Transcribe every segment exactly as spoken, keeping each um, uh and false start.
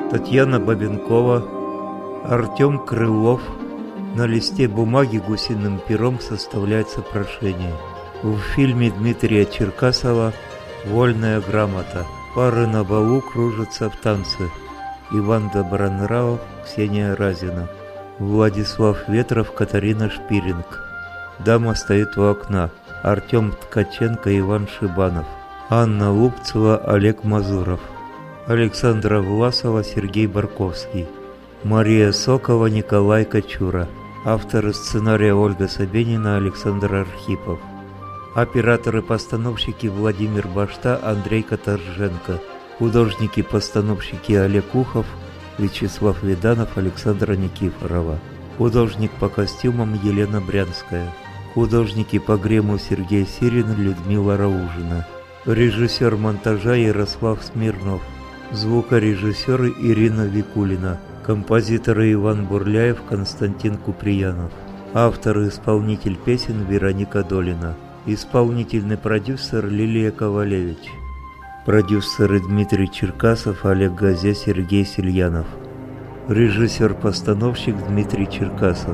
Татьяна Бабенкова, Артем Крылов. На листе бумаги гусиным пером составляется прошение. В фильме Дмитрия Черкасова «Вольная грамота». Пары на балу кружатся в танце. Иван Добронравов, Ксения Разина. Владислав Ветров, Катарина Шпиринг. Дама стоит у окна. Артем Ткаченко, Иван Шибанов. Анна Лупцева, Олег Мазуров. Александра Власова, Сергей Барковский. Мария Сокова, Николай Кочура. Авторы сценария Ольга Собенина, Александр Архипов. Операторы-постановщики Владимир Башта, Андрей Каторженко. Художники-постановщики Олег Ухов, Вячеслав Виданов, Александра Никифорова. Художник по костюмам Елена Брянская. Художники по гриму Сергей Сирин, Людмила Раужина. Режиссер монтажа Ярослав Смирнов. Звукорежиссеры Ирина Викулина. Композиторы Иван Бурляев, Константин Куприянов. Автор и исполнитель песен Вероника Долина. Исполнительный продюсер Лилия Ковалевич. Продюсеры Дмитрий Черкасов, Олег Газе, Сергей Сильянов. Режиссер-постановщик Дмитрий Черкасов.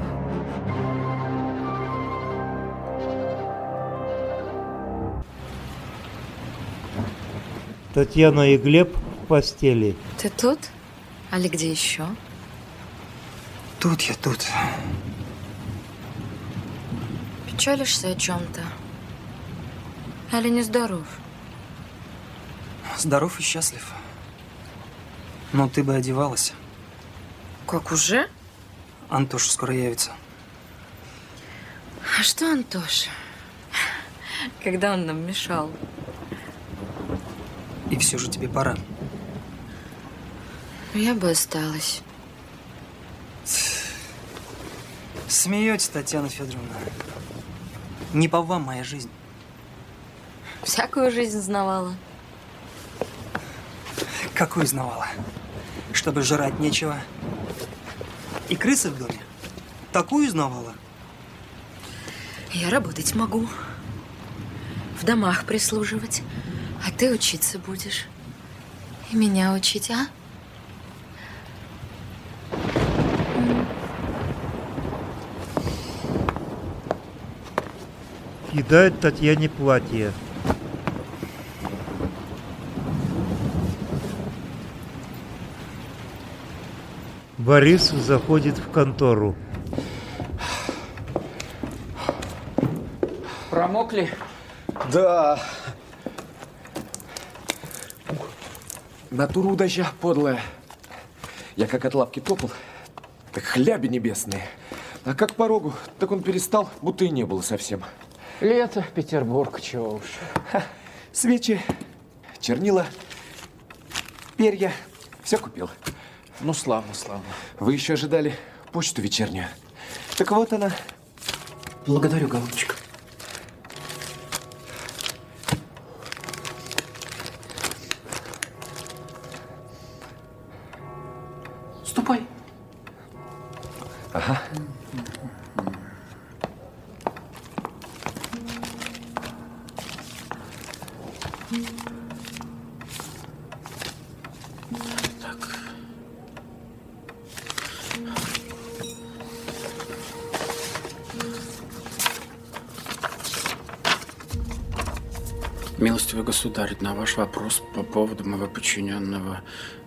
Татьяна и Глеб в постели. Ты тут? Али где еще? Тут я, тут. Печалишься о чем-то? Али не здоров? Здоров и счастлив. Но ты бы одевалась. Как, уже? Антоша скоро явится. А что Антоша? Когда он нам мешал? И все же тебе пора. Я бы осталась. Смеетесь, Татьяна Федоровна. Не по вам моя жизнь. Всякую жизнь знавала. Какую знавала? Чтобы жрать нечего. И крысы в доме? Такую знавала? Я работать могу. В домах прислуживать. А ты учиться будешь. И меня учить, а? Кидает Татьяне платье. Борис заходит в контору. Промокли? Да. Натура удача подлая. Я как от лапки топал, так хляби небесные. А как к порогу, так он перестал, будто и не было совсем. Лето, Петербург, чего уж. Ха, свечи, чернила, перья, все купил. Ну, славно, славно. Вы еще ожидали почту вечернюю. Так вот она. Благодарю, голубчик. Ступай. Ага. Милостивый государь, на ваш вопрос по поводу моего подчиненного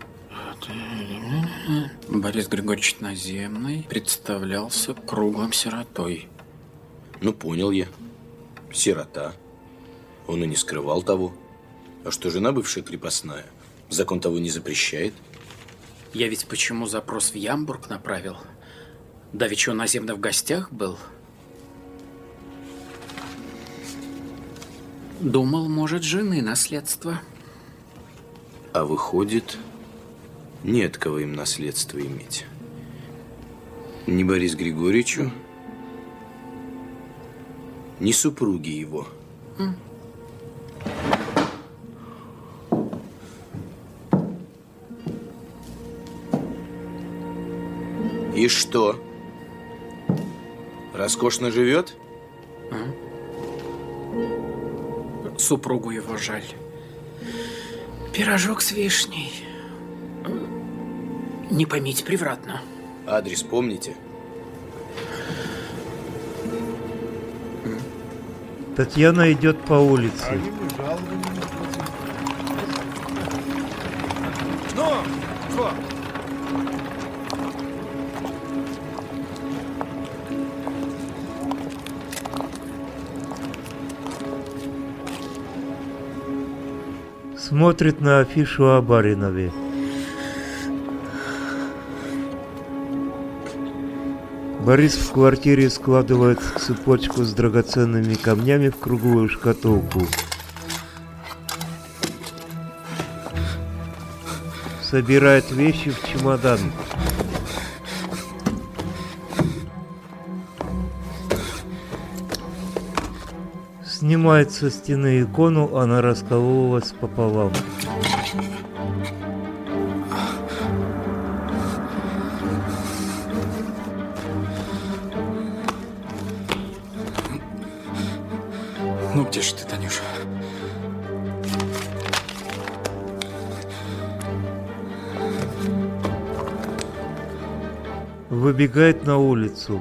Борис Григорьевич Наземный представлялся круглым сиротой. Ну, понял я. Сирота. Он и не скрывал того. А что, жена бывшая крепостная? Закон того не запрещает. Я ведь почему запрос в Ямбург направил? Давеча он наземно в гостях был. Думал, может, жены наследство. А выходит, нет кого им наследство иметь. Ни Борис Григорьевичу, ни супруги его. Mm. И что? Роскошно живет? А? Супругу его жаль. Пирожок с вишней. Не поймите превратно. Адрес помните? Татьяна идет по улице. Ну, что? Смотрит на афишу о Баринове. Борис в квартире складывает цепочку с драгоценными камнями в круглую шкатулку. Собирает вещи в чемодан. Снимает со стены икону, она раскололась пополам. Ну где же ты, Танюша? Выбегает на улицу.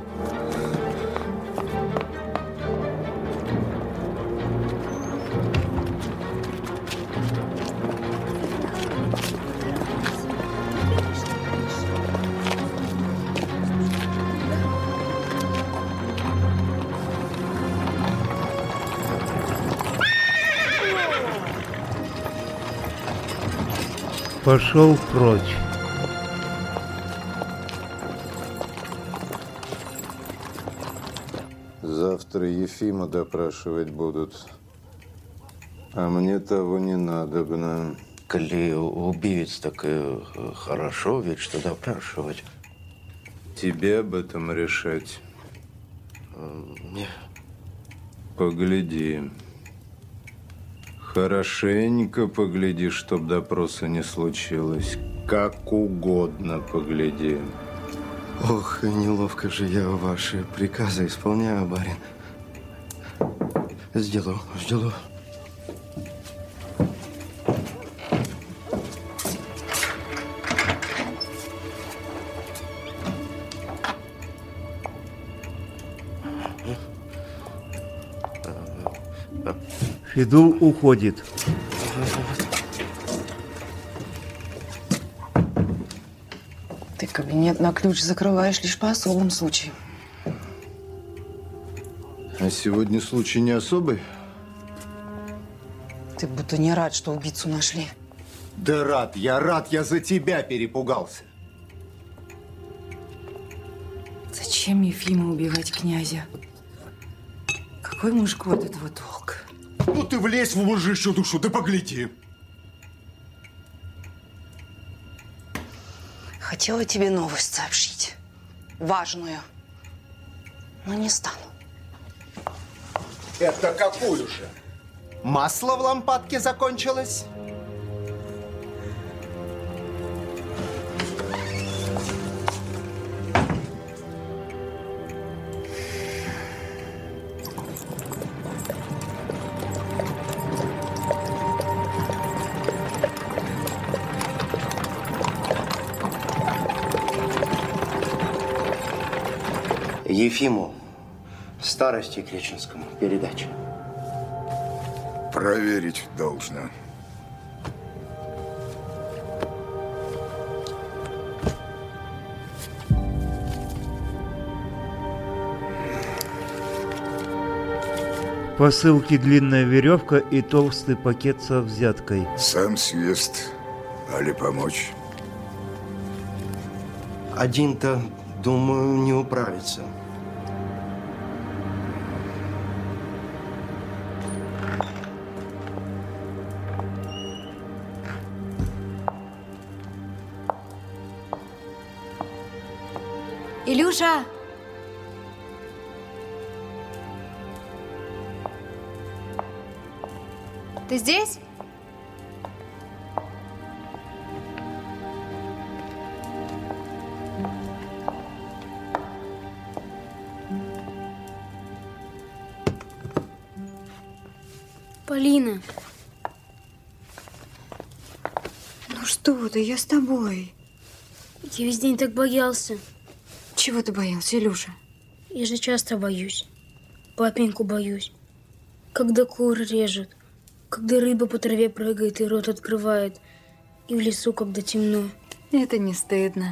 Пошел прочь. Завтра Ефима допрашивать будут. А мне того не надобно. Коли убивец, так и хорошо, ведь что допрашивать. Тебе об этом решать. Не. Погляди. Хорошенько погляди, чтоб допроса не случилось. Как угодно погляди. Ох, и неловко же я ваши приказы исполняю, барин. Сделаю, сделаю. Федул уходит. Ты кабинет на ключ закрываешь лишь по особым случаям. А сегодня случай не особый? Ты будто не рад, что убийцу нашли. Да рад, я рад, я за тебя перепугался. Зачем Ефима убивать князя? Какой мужику от этого толк? Ну ты влезь в мужичью душу, да погляди. Хотела тебе новость сообщить. Важную. Но не стану. Это какую же? Масло в лампадке закончилось? Ефиму, старости Креченскому, передача. Проверить должно. В посылке длинная веревка и толстый пакет со взяткой. Сам съест, али помочь? Один-то, думаю, не управится. Илюша! Ты здесь? Полина. Ну что ты, я с тобой. Я весь день так боялся. Чего ты боялся, Илюша? Я же часто боюсь. Папеньку боюсь. Когда куры режут, когда рыба по траве прыгает и рот открывает, и в лесу, когда темно. Это не стыдно.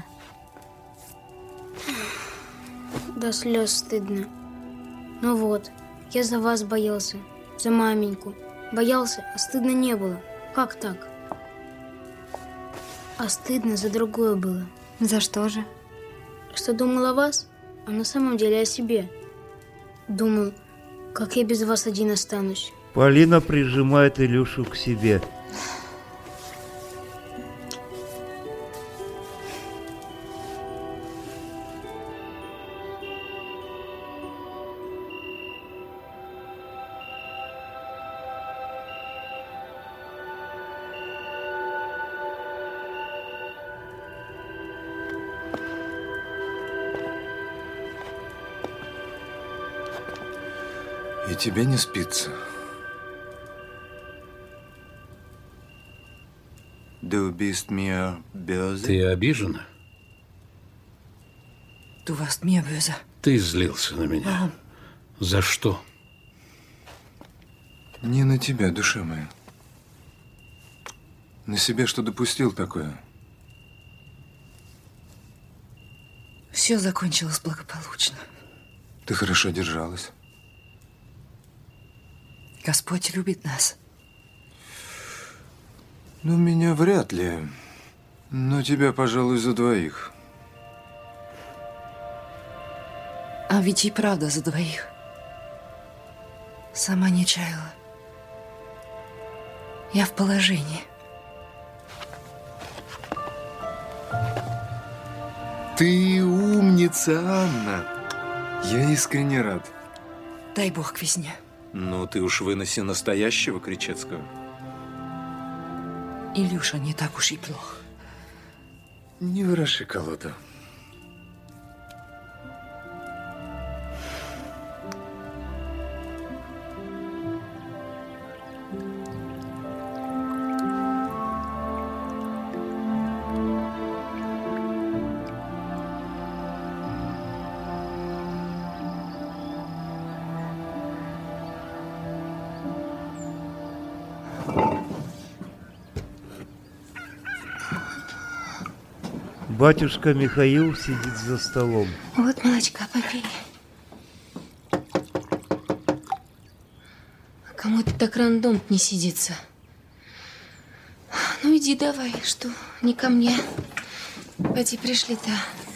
До слез стыдно. Ну вот, я за вас боялся, за маменьку. Боялся, а стыдно не было. Как так? А стыдно за другое было. За что же? Что думал о вас, а на самом деле о себе. Думал, как я без вас один останусь. Полина прижимает Илюшу к себе. И тебе не спится? Du bist mir böse? Ты обижена? Du warst mir böse. Ты злился на меня. За что? Не на тебя, душа моя. На себя что допустил такое? Все закончилось благополучно. Ты хорошо держалась. Господь любит нас. Ну, меня вряд ли. Но тебя, пожалуй, за двоих. А ведь и правда за двоих. Сама не чаяла. Я в положении. Ты умница, Анна. Я искренне рад. Дай Бог к весне. Ну, ты уж выноси настоящего Кричевского. Илюша не так уж и плох. Не вороши колоду. Батюшка Михаил сидит за столом. Вот молочка попей. Кому-то так рандом не сидится. Ну иди давай, что не ко мне. Пойди пришли-то.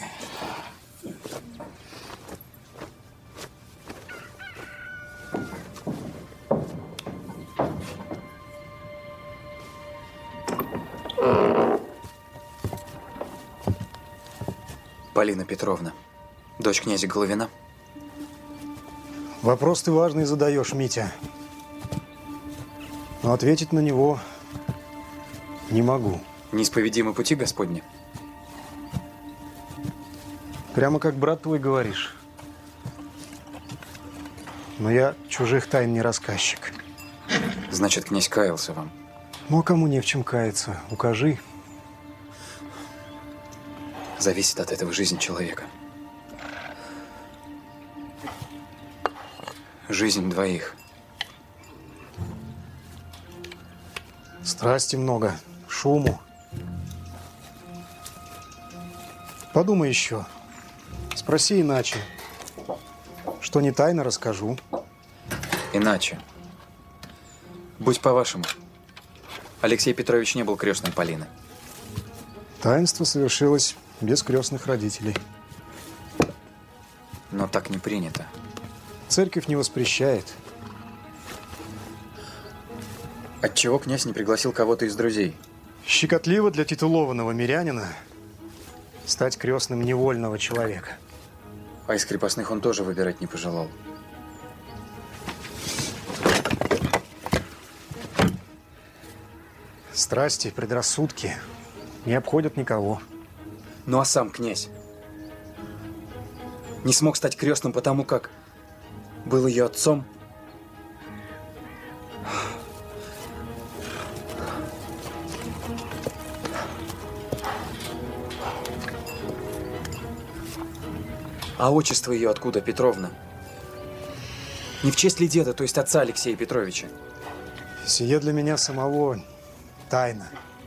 Полина Петровна, дочь князя Головина. Вопрос ты важный задаешь, Митя. Но ответить на него не могу. Неисповедимы пути Господни. Прямо как брат твой говоришь. Но я чужих тайн не рассказчик. Значит, князь каялся вам. Ну, а кому не в чем каяться? Укажи. Зависит от этого жизнь человека. Жизнь двоих. Страсти много, шуму. Подумай еще. Спроси иначе. Что не тайно, расскажу. Иначе. Будь по-вашему. Алексей Петрович не был крестным Полины. Таинство совершилось без крестных родителей. Но так не принято. Церковь не воспрещает. Отчего князь не пригласил кого-то из друзей? Щекотливо для титулованного мирянина стать крестным невольного человека. А из крепостных он тоже выбирать не пожелал. Страсти, предрассудки не обходят никого. Ну а сам князь не смог стать крестным, потому как был ее отцом. А отчество ее откуда, Петровна? Не в честь ли деда, то есть отца Алексея Петровича? Сие для меня самого тайна.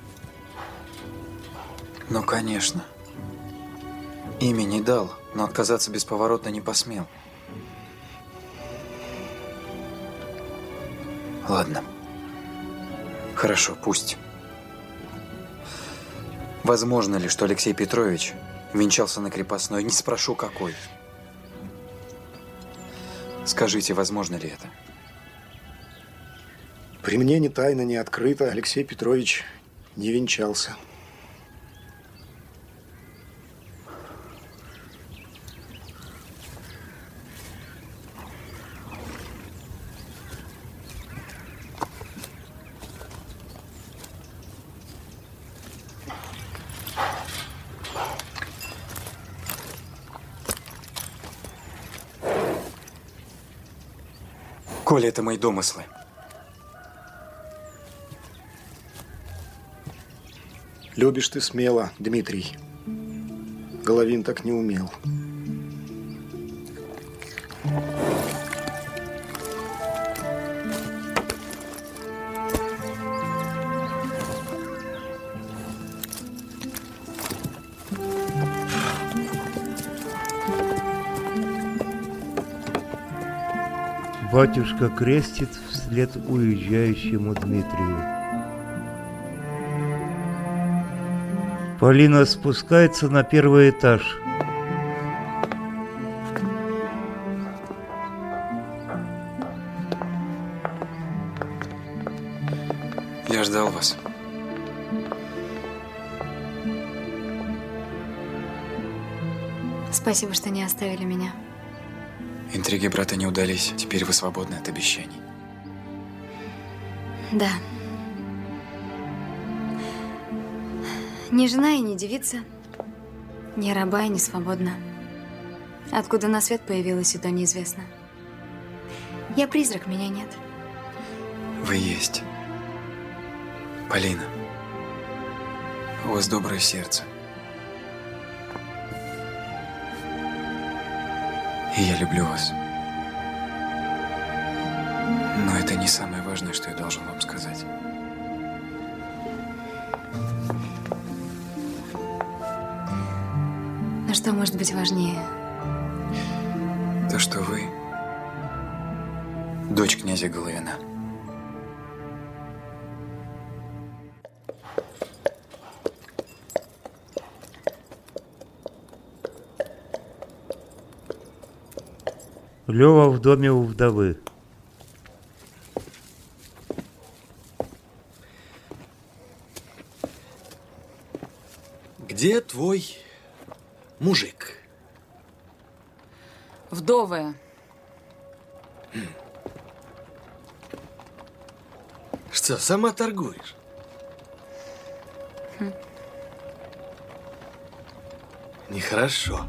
Ну, конечно. Имя не дал, но отказаться бесповоротно не посмел. Ладно. Хорошо, пусть. Возможно ли, что Алексей Петрович венчался на крепостной? Не спрошу, какой. Скажите, возможно ли это? При мне ни тайно, ни открыто Алексей Петрович не венчался. Коли это мои домыслы. Любишь ты смело, Дмитрий. Головин так не умел. Батюшка крестит вслед уезжающему Дмитрию. Полина спускается на первый этаж. Я ждал вас. Спасибо, что не оставили меня. Интриги брата не удались. Теперь вы свободны от обещаний. Да. Ни жена и не девица, ни раба и не свободна. Откуда на свет появилась, и то неизвестно. Я призрак, меня нет. Вы есть. Полина. У вас доброе сердце. И я люблю вас. Но это не самое важное, что я должен вам сказать. А что может быть важнее? То, что вы дочь князя Головина. Лёва в доме у вдовы. Где твой мужик? Вдовая. Что, сама торгуешь? Хм. Нехорошо.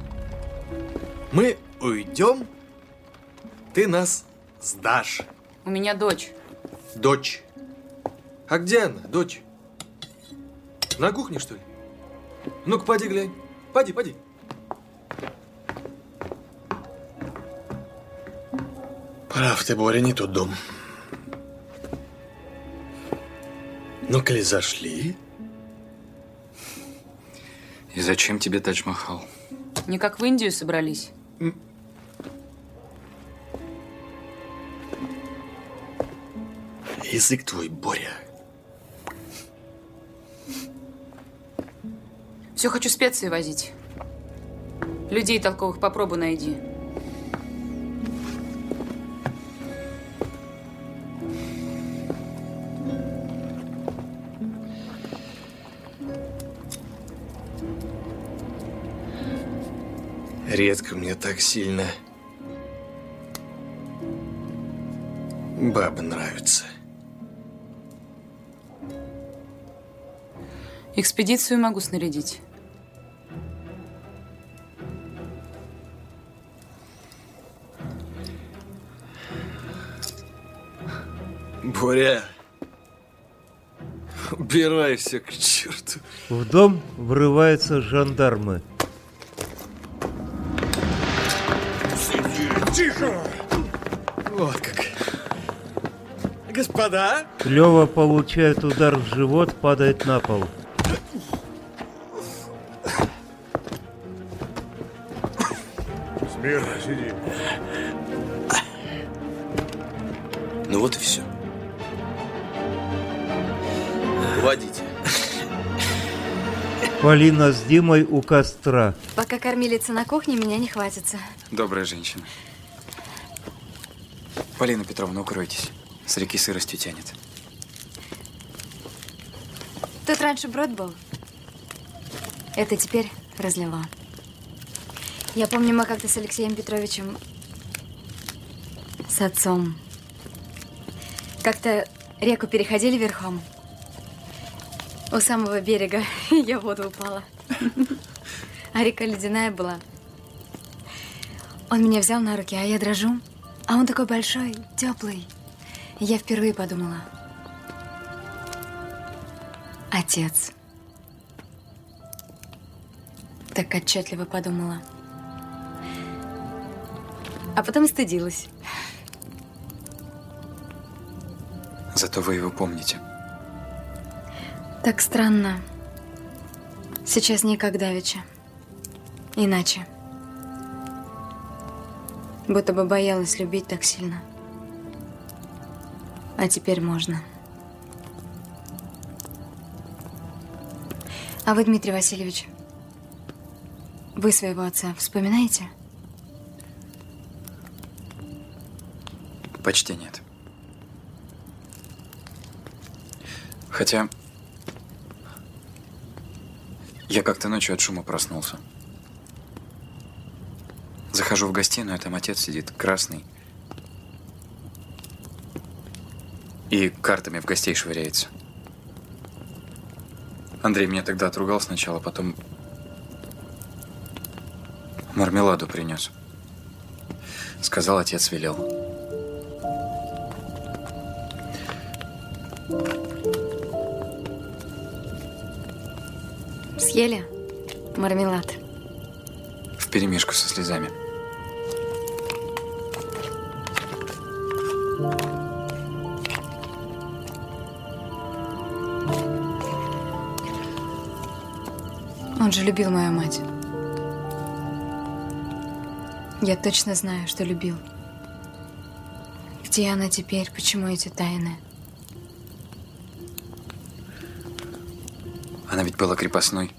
Мы уйдем, ты нас сдашь. У меня дочь. Дочь. А где она, дочь? На кухне, что ли? Ну-ка, поди глянь. Поди, поди. Прав ты, Боря, не тот дом. Ну, коли зашли. И зачем тебе Тадж-Махал? Не как в Индию собрались. Язык твой, Боря. Все хочу специи возить. Людей толковых попробуй найди. Редко мне так сильно бабы нравятся. Экспедицию могу снарядить. Боря, убирайся к черту. В дом врываются жандармы. Тихо! Вот как. Господа? Лёва получает удар в живот, падает на пол. Смирно сиди. Ну вот и все. Уводите. Полина с Димой у костра. Пока кормилица на кухне, меня не хватится. Добрая женщина. Полина Петровна, укройтесь. С реки сыростью тянет. Тут раньше брод был. Это теперь разлила. Я помню, мы как-то с Алексеем Петровичем, с отцом, как-то реку переходили верхом. У самого берега я в воду упала. А река ледяная была. Он меня взял на руки, а я дрожу. А он такой большой, теплый. И я впервые подумала. Отец. Так отчетливо подумала. А потом стыдилась. Зато вы его помните. Так странно. Сейчас не как давеча. Иначе. Будто бы боялась любить так сильно. А теперь можно. А вы, Дмитрий Васильевич, вы своего отца вспоминаете? Почти нет. Хотя я как-то ночью от шума проснулся. Захожу в гостиную, а там отец сидит, красный. И картами в гостей швыряется. Андрей меня тогда отругал сначала, потом мармеладу принес. Сказал, отец велел. Съели мармелад? Вперемешку со слезами. Он же любил мою мать. Я точно знаю, что любил. Где она теперь? Почему эти тайны? Она ведь была крепостной.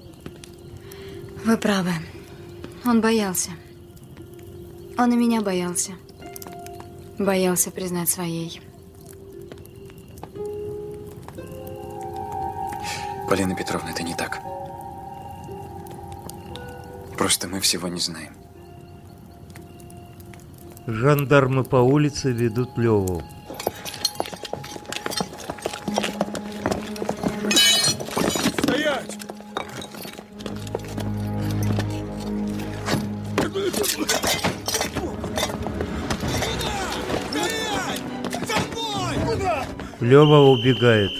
Вы правы. Он боялся. Он и меня боялся. Боялся признать своей. Полина Петровна, это не так. Просто мы всего не знаем. Жандармы по улице ведут Леву. Стоять! Лева убегает.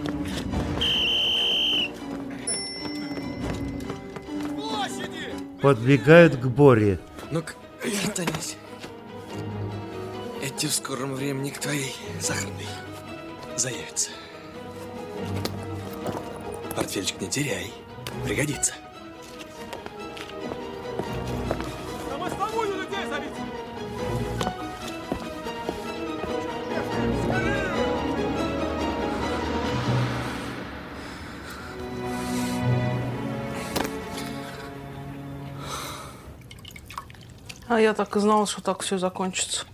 Подбегают к Боре. Ну-ка, вертанись. Эти в скором времени к твоей сахарной заявятся. Портфельчик не теряй. Пригодится. А я так и знала, что так все закончится.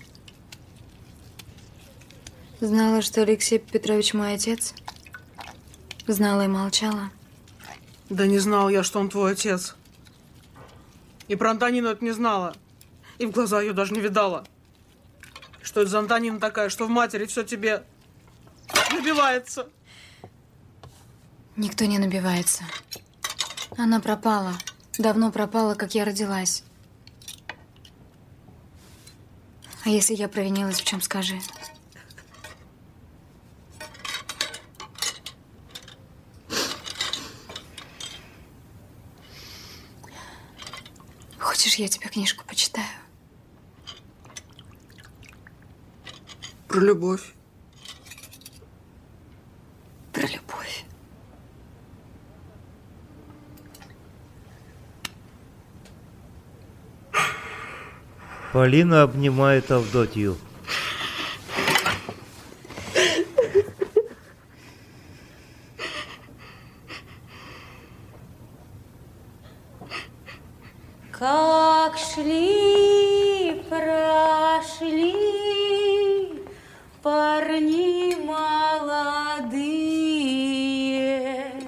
Знала, что Алексей Петрович мой отец? Знала и молчала? Да не знал я, что он твой отец. И про Антонину это не знала. И в глаза ее даже не видала. Что это за Антонина такая, что в матери все тебе набивается. Никто не набивается. Она пропала. Давно пропала, как я родилась. А если я провинилась в чем, скажи? Хочешь, я тебе книжку почитаю? Про любовь. Про любовь. Полина обнимает Авдотью. Как шли, прошли парни молодые,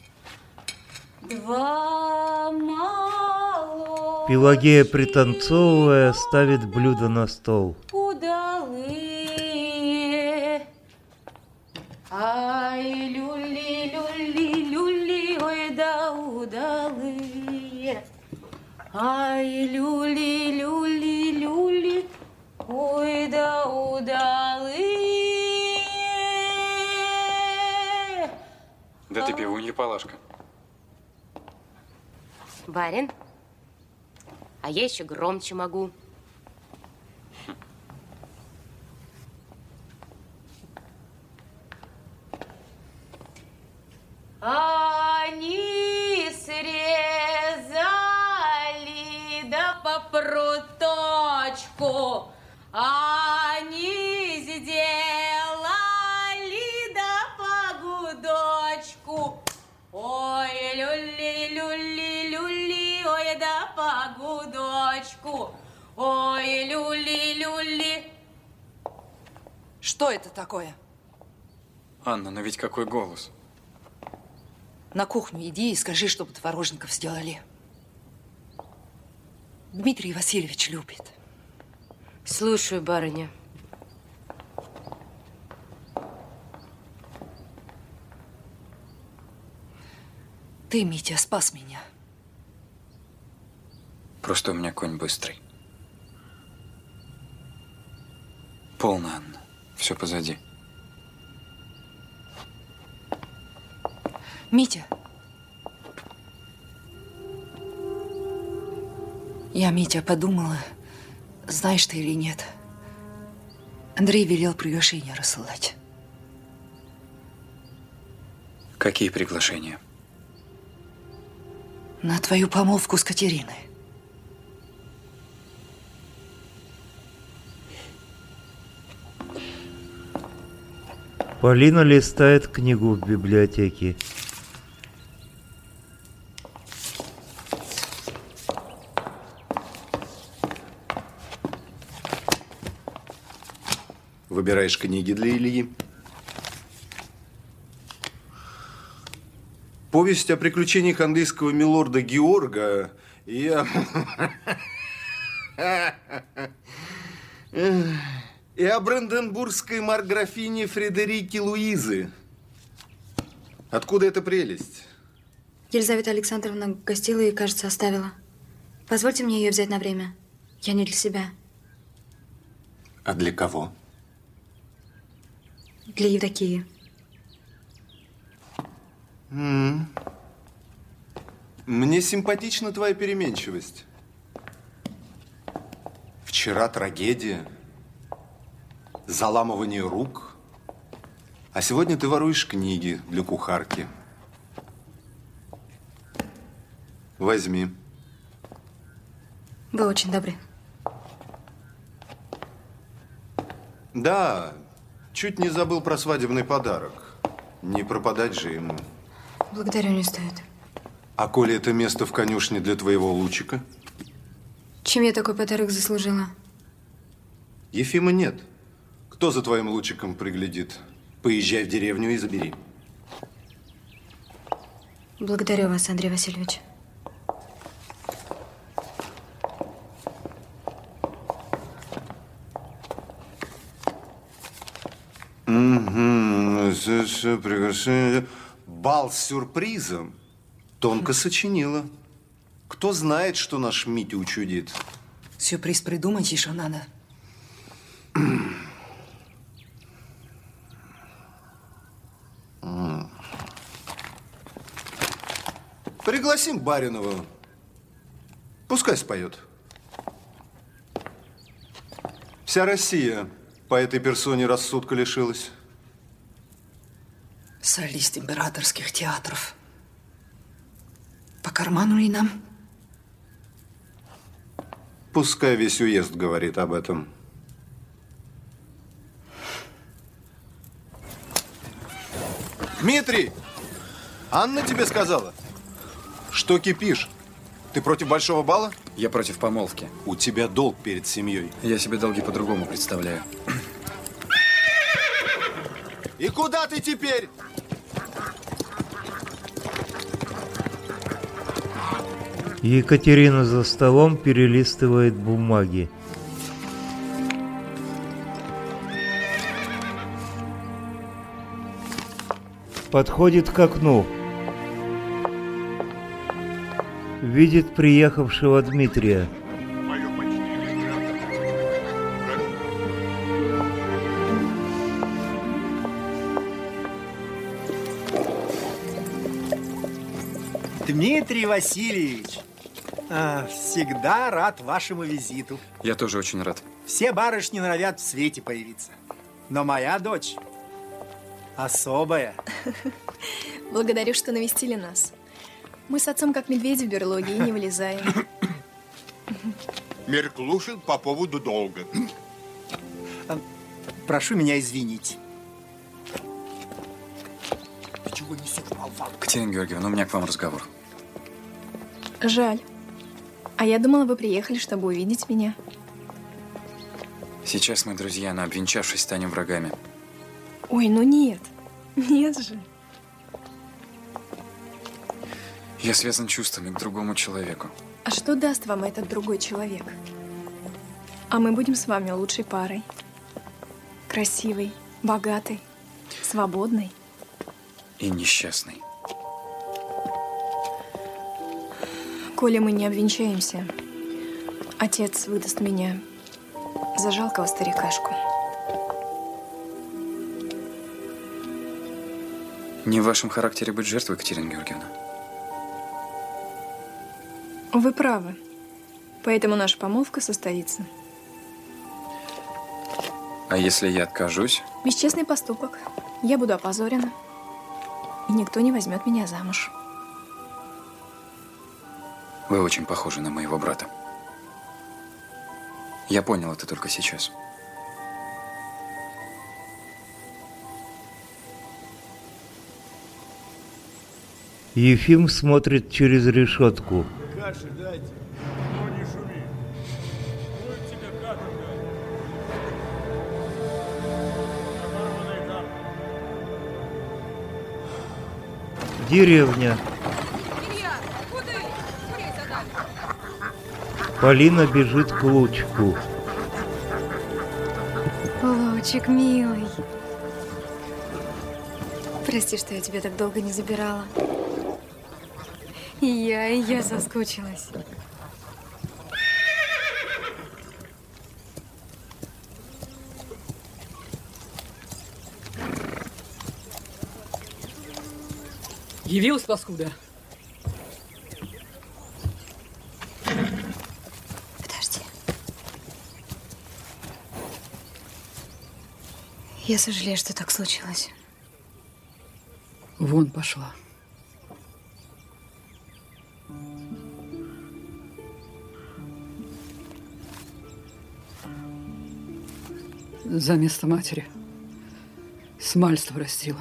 два мало. Пелагея, пританцовывая, ставит блюдо на стол. Удалые. Ай, люли, люли, люли, ой, да удалые. Ай, люли, люли, люли, ой, да удалые. Да ты пивунья, Палашка. Барин, а я еще громче могу. Они срезали, да по пруточку. Они сделали, да по гудочку. Ой, люли, люли, люли, ой, да по гудочку. Ой, люли, люли. Что это такое? Анна, ну ведь какой голос. На кухню иди и скажи, чтобы творожников сделали. Дмитрий Васильевич любит. Слушаю, барыня. Ты, Митя, спас меня. Просто у меня конь быстрый. Полно, Анна. Все позади. Митя. Я, Митя, подумала, знаешь ты или нет, Андрей велел приглашения рассылать. Какие приглашения? На твою помолвку с Катериной. Полина листает книгу в библиотеке. Выбираешь книги для Ильи. Повесть о приключениях английского милорда Георга и о... и о бранденбургской марграфине Фредерике Луизы. Откуда эта прелесть? Елизавета Александровна гостила и, кажется, оставила. Позвольте мне ее взять на время. Я не для себя. А для кого? Для Евдокии. М-м. Мне симпатична твоя переменчивость. Вчера трагедия, заламывание рук, а сегодня ты воруешь книги для кухарки. Возьми. Вы очень добры. Да, чуть не забыл про свадебный подарок. Не пропадать же ему. Благодарю, не стоит. А коли это место в конюшне для твоего лучика? Чем я такой подарок заслужила? Ефима нет. Кто за твоим лучиком приглядит? Поезжай в деревню и забери. Благодарю вас, Андрей Васильевич. Угу. Приглашение. Бал с сюрпризом. Тонко сочинила. Кто знает, что наш Митя учудит? Сюрприз придумать еще надо. Пригласим Баринова. Пускай споет. Вся Россия по этой персоне рассудка лишилась? Солист императорских театров. По карману ли нам? Пускай весь уезд говорит об этом. Дмитрий! Анна тебе сказала? Что кипишь? Ты против большого бала? Я против помолвки. У тебя долг перед семьей. Я себе долги по-другому представляю. И куда ты теперь? Екатерина за столом перелистывает бумаги. Подходит к окну. Видит приехавшего Дмитрия. Дмитрий Васильевич, а, всегда рад вашему визиту. Я тоже очень рад. Все барышни норовят в свете появиться. Но моя дочь особая. Благодарю, что навестили нас. Мы с отцом как медведи в берлоге и не вылезаем. Мерклушин по поводу долга. Прошу меня извинить. Чего несешь, болван? Катерина Георгиевна, у меня к вам разговор. Жаль. А я думала, вы приехали, чтобы увидеть меня. Сейчас мы друзья, но обвенчавшись, станем врагами. Ой, ну нет. Нет же. Я связан чувствами к другому человеку. А что даст вам этот другой человек? А мы будем с вами лучшей парой. Красивой, богатой, свободной. И несчастный. Коли мы не обвенчаемся, отец выдаст меня за жалкого старикашку. Не в вашем характере быть жертвой, Катерина Георгиевна. Вы правы. Поэтому наша помолвка состоится. А если я откажусь? Бесчестный поступок. Я буду опозорена. И никто не возьмет меня замуж. Вы очень похожи на моего брата. Я понял это только сейчас. Ефим смотрит через решетку. Каши дайте. Ну, не шуми. Будет тебе каторга. Оборванный там. Деревня. Полина бежит к Лучку. Лучик, милый. Прости, что я тебя так долго не забирала. И я, и я соскучилась. Явилась, паскуда? Подожди. Я сожалею, что так случилось. Вон пошла. За место матери смальство растила.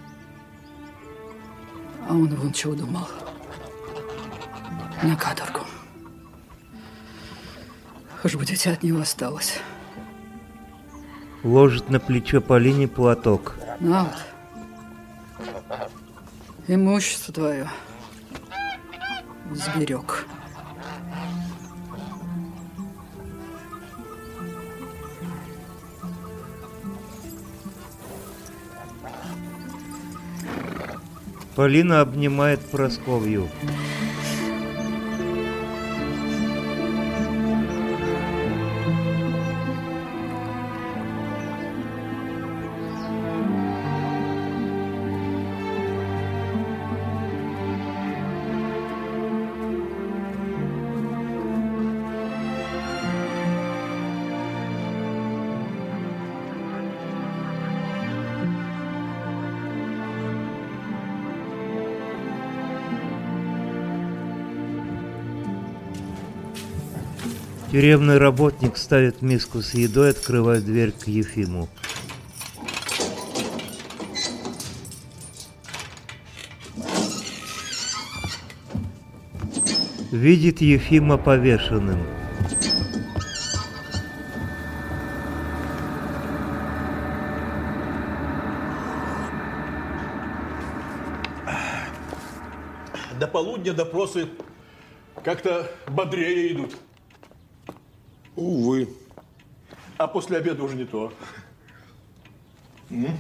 А он вон чего думал. На каторгу. Хоть бы дитя от него осталось. Ложит на плечо Полине платок. На вот. Имущество твое сберег. Полина обнимает Прасковью. Тюремный работник ставит миску с едой, открывает дверь к Ефиму. Видит Ефима повешенным. До полудня допросы как-то бодрее идут. Увы. А после обеда уже не то. М?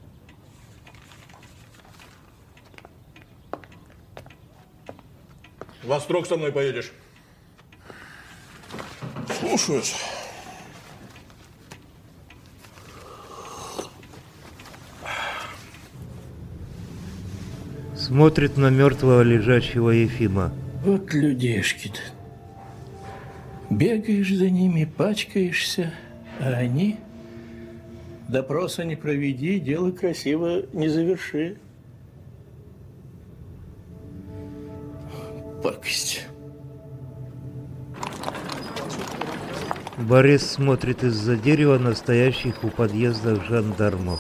Во строк со мной поедешь. Слушаюсь. Смотрит на мертвого лежащего Ефима. Вот людишки-то. Бегаешь за ними, пачкаешься, а они... Допроса не проведи, дело красиво не заверши. Пакость. Борис смотрит из-за дерева на стоящих у подъезда жандармов.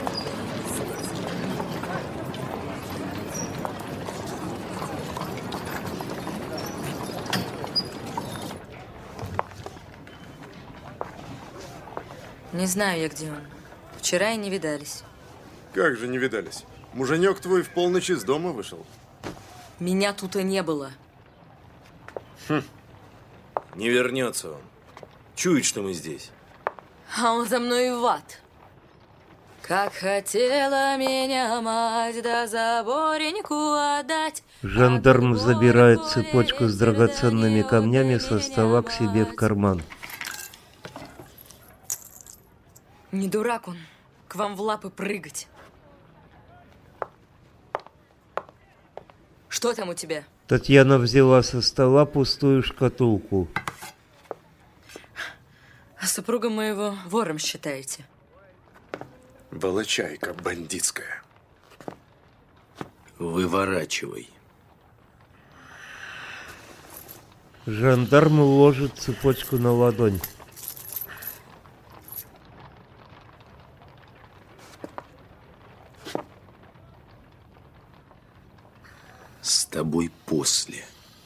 Не знаю я, где он. Вчера и не видались. Как же не видались? Муженек твой в полночь из дома вышел. Меня тут и не было. Хм. Не вернется он. Чует, что мы здесь. А он за мной в ад. Как хотела меня мать, да забореньку отдать. Жандарм забирает цепочку с драгоценными камнями со стола к себе в карман. Не дурак он, к вам в лапы прыгать. Что там у тебя? Татьяна взяла со стола пустую шкатулку. А супруга моего вором считаете? Волочайка бандитская. Выворачивай. Жандарм ложит цепочку на ладонь. С тобой после.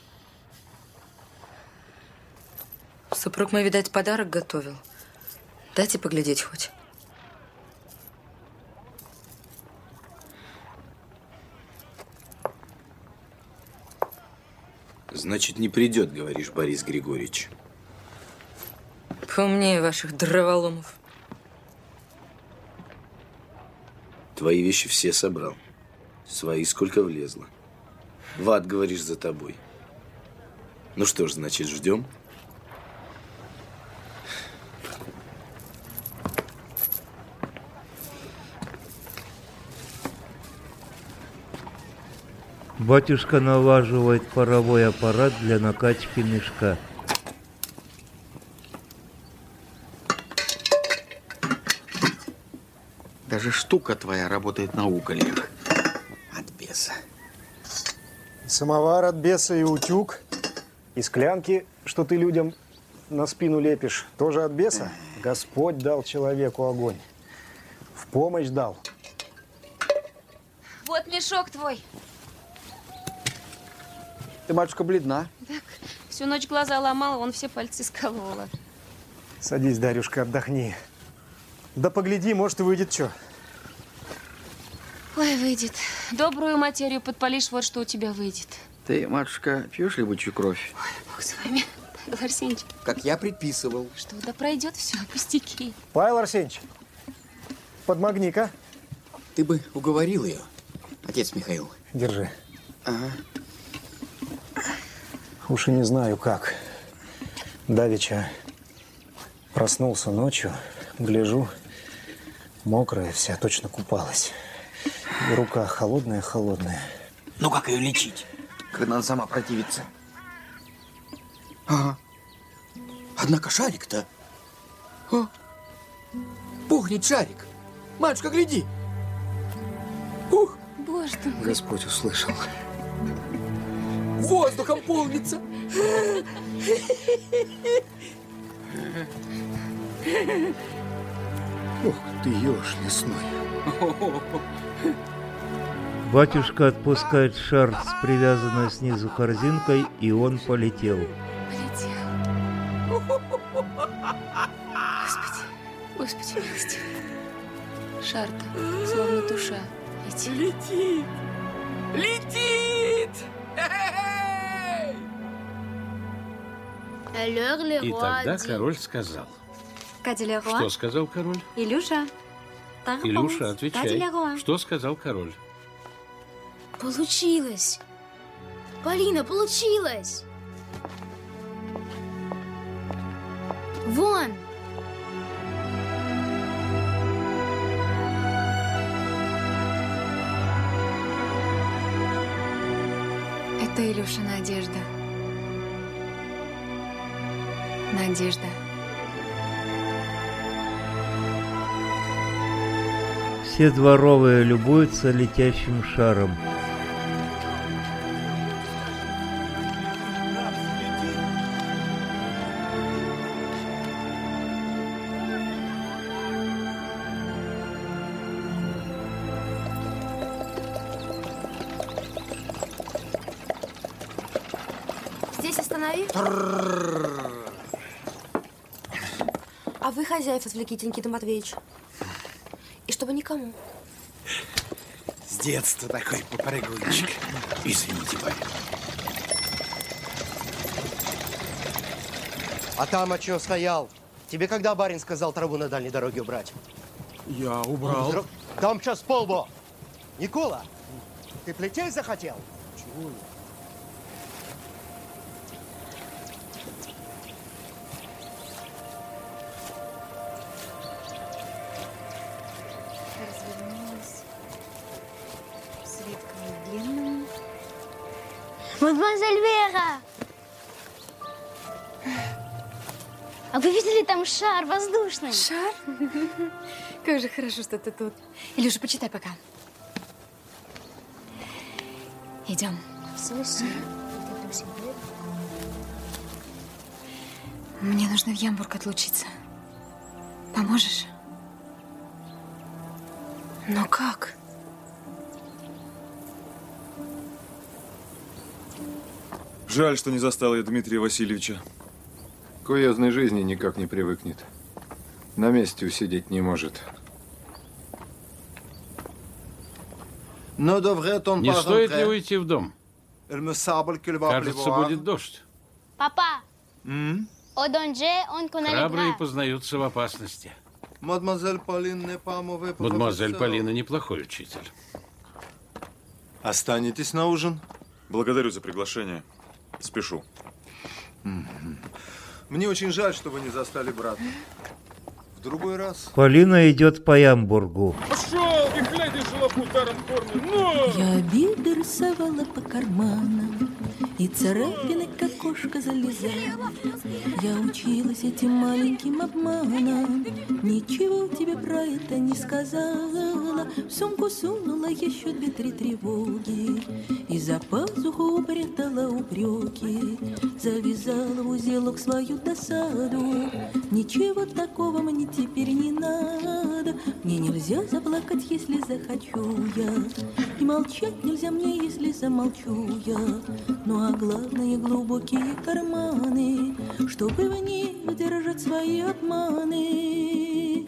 Супруг мой, видать, подарок готовил. Дайте поглядеть хоть. Значит, не придет, говоришь, Борис Григорьевич. Поумнее ваших дроволомов. Твои вещи все собрал. Свои сколько влезло. В ад, говоришь, за тобой. Ну что ж, значит, ждем. Батюшка налаживает паровой аппарат для накачки мешка. Даже штука твоя работает на угольях. От беса. Самовар от беса и утюг. И склянки, что ты людям на спину лепишь, тоже от беса. Господь дал человеку огонь. В помощь дал. Вот мешок твой. Ты, матушка, бледна. Так, всю ночь глаза ломала, вон все пальцы сколола. Садись, Дарюшка, отдохни. Да погляди, может, и выйдет что. Ой, выйдет. Добрую материю подпалишь, вот что у тебя выйдет. Ты, матушка, пьешь либучую кровь? Ой, Бог с вами. Павел Арсеньевич. Как я предписывал. Что, да пройдет все, пустяки. Павел Арсеньевич, подмагни-ка. Ты бы уговорил ее, отец Михаил. Держи. Ага. Уж и не знаю как. Давеча проснулся ночью, гляжу, мокрая вся, точно купалась. И рука холодная-холодная. Ну как ее лечить, когда она сама противится? Ага. Однако шарик-то. О, пухнет шарик. Матушка, гляди. Ух. Боже ты мой. Господь услышал. Воздухом полнится. Ух ты, еж лесной. Батюшка отпускает шар с привязанной снизу корзинкой, и он полетел. Господи, Господи милостивый. Шар-то, словно душа, летит. Летит! Летит! И тогда король сказал. Что сказал король? Илюша. Илюша, отвечай. Что сказал король? Получилось. Полина, получилось. Вон. Это Илюшина одежда. Надежда. Все дворовые любуются летящим шаром. Здесь останови. А вы хозяев отвлеките, Никита Матвеевич. И чтобы никому. С детства такой попрыгунчик. Извините, барин. А там о чем стоял? Тебе когда барин сказал траву на дальней дороге убрать? Я убрал. Там сейчас полбо. Никола, ты плетей захотел? Чего? Развернулась. Светкой длинным. Мадемуазель Вера! А вы видели там шар воздушный? Шар? Как же хорошо, что ты тут. Илюша, почитай пока. Идем. Мне нужно в Ямбург отлучиться. Поможешь? Но как? Жаль, что не застал я Дмитрия Васильевича. К уездной жизни никак не привыкнет. На месте усидеть не может. Не стоит ли уйти в дом? Кажется, будет дождь. Папа! Одонже, он Храбрые познаются в опасности. Мадемуазель Полина Мадемуазель Полина неплохой учитель. Останетесь на ужин? Благодарю за приглашение. Спешу. Мне очень жаль, что вы не застали брата. В другой раз. Полина идет по Ямбургу. Пошел, и глядишь, лопутаром кормит. Я обиды рисовала по карманам, и царапины, как кошка, залезала. Я училась этим маленьким обманом, ничего тебе про это не сказала. В сумку сунула еще две-три тревоги, и за пазуху упрятала упреки. Завязала в узелок свою досаду. Ничего такого мне теперь не надо. Мне нельзя заплакать, если захочу я, и молчать нельзя мне, если замолчу я. Ну а главное, глубокие карманы, чтобы в них удержать свои обманы.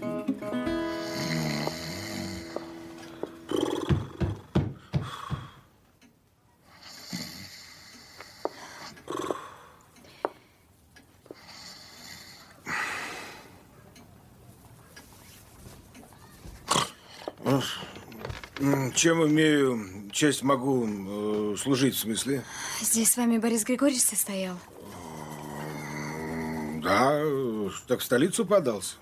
Чем имею честь могу э, служить, в смысле? Здесь с вами Борис Григорьевич состоял? Да, так в столицу подался.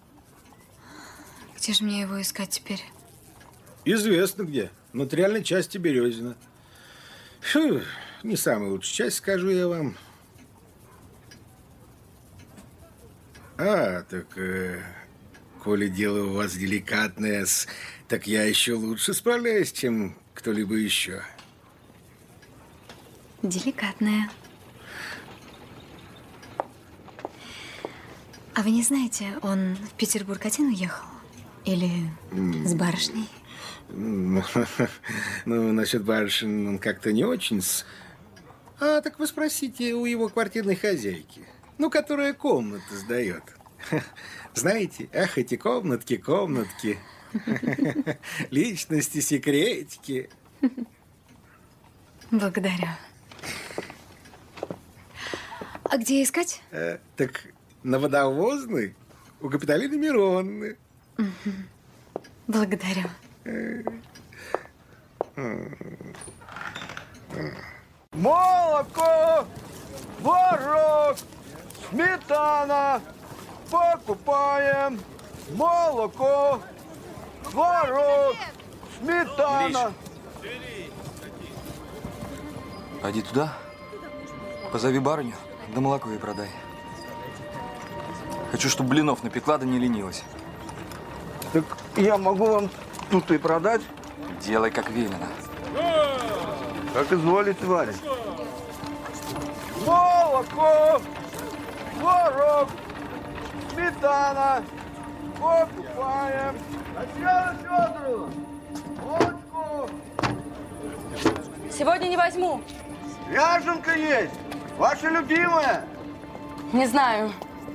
Где же мне его искать теперь? Известно где. В нотариальной части Березина. Фу, не самая лучшая часть, скажу я вам. А, так, э, коли дело у вас деликатное, так я еще лучше справляюсь, чем кто-либо еще. Деликатная. А вы не знаете, он в Петербург один уехал? Или с барышней? Ну, насчет барышни он как-то не очень с... А, так вы спросите у его квартирной хозяйки, ну, которая комнаты сдает. Знаете, ах, эти комнатки, комнатки. Личности, секретики. Благодарю. А где искать? А, так на Водовозной у Капитолины Мироновны. Благодарю. Молоко, творог, сметана. Покупаем. Молоко, творог, сметана. Пойди туда, позови барыню, да молоко ей продай. Хочу, чтобы блинов напекла, да не ленилась. Так я могу вам тут и продать? Делай, как велено. Как изволите, Варя. Молоко, творог, сметана. Покупаем. Татьяна Федоровна, молочко. Сегодня не возьму. Ряженка есть. Ваша любимая. Не знаю.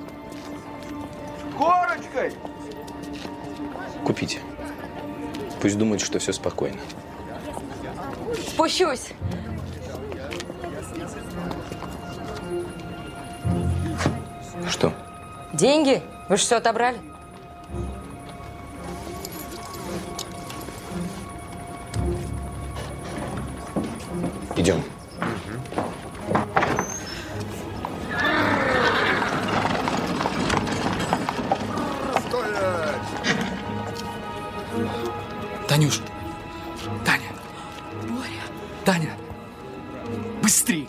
С корочкой. Купите. Пусть думают, что все спокойно. Спущусь. Что? Деньги? Вы же все отобрали? Идем. Танюш! Таня! Боря! Таня! Быстрее!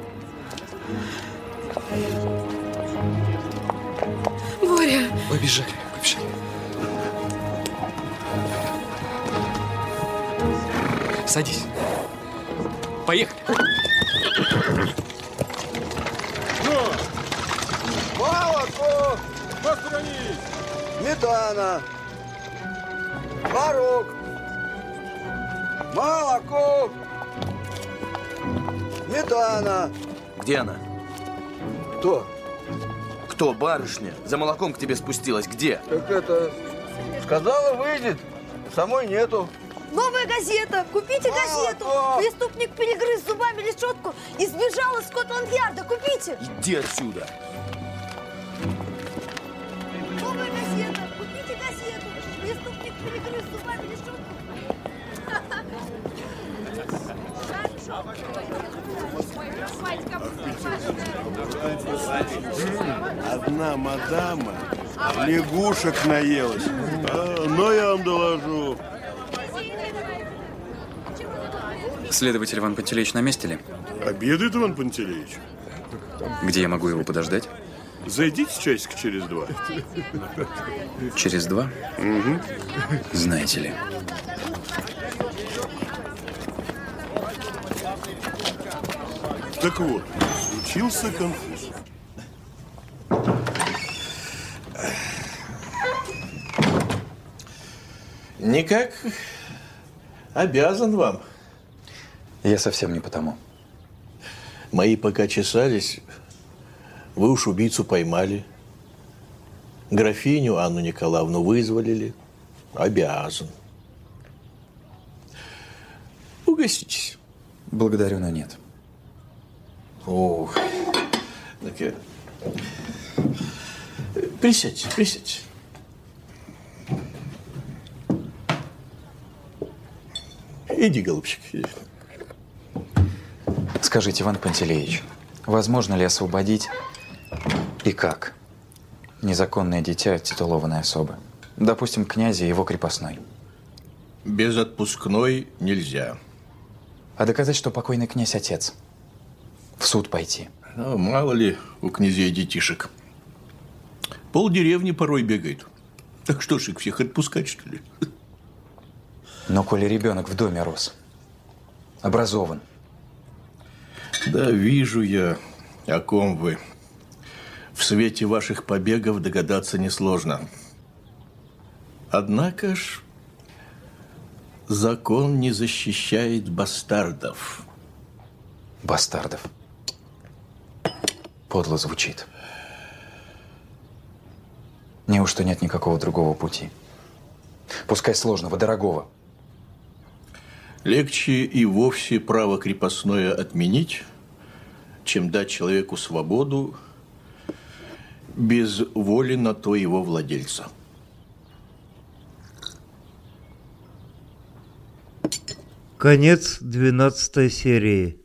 Боря! Побежали, побежали. Садись. Поехали. Молоко, сметана, творог, молоко, сметана. Где она? Кто? Кто? Барышня. За молоком к тебе спустилась. Где? Так это... Сказала, выйдет. Самой нету. Новая газета! Купите газету! Преступник перегрыз зубами решетку и сбежал из Скотланд-Ярда. Купите! Иди отсюда. Новая газета! Купите газету! Преступник перегрыз зубами решетку. Одна мадама лягушек наелась. А, но я вам доложу. Следователь Иван Пантелеич на месте ли? Обедает Иван Пантелеич. Где я могу его подождать? Зайдите часика через два. Через два? Угу. Знаете ли. Так вот, случился конфуз. Никак обязан вам. Я совсем не потому. Мои пока чесались, вы уж убийцу поймали. Графиню Анну Николаевну вызволили. Обязан. Угоститесь. Благодарю, но нет. Ох. Так я... Присядьте, присядьте. Иди, голубчик, иди. Скажите, Иван Пантелеич, возможно ли освободить и как незаконное дитя от титулованной особы? Допустим, князя и его крепостной. Без отпускной нельзя. А доказать, что покойный князь отец? В суд пойти? Ну, мало ли у князей детишек. Пол деревни порой бегает. Так что ж их всех отпускать, что ли? Но коли ребенок в доме рос, образован. Да, вижу я, о ком вы. В свете ваших побегов догадаться несложно. Однако ж, закон не защищает бастардов. Бастардов. Подло звучит. Неужто нет никакого другого пути? Пускай сложного, дорогого. Легче и вовсе право крепостное отменить, чем дать человеку свободу без воли на то его владельца. Конец двенадцатой серии.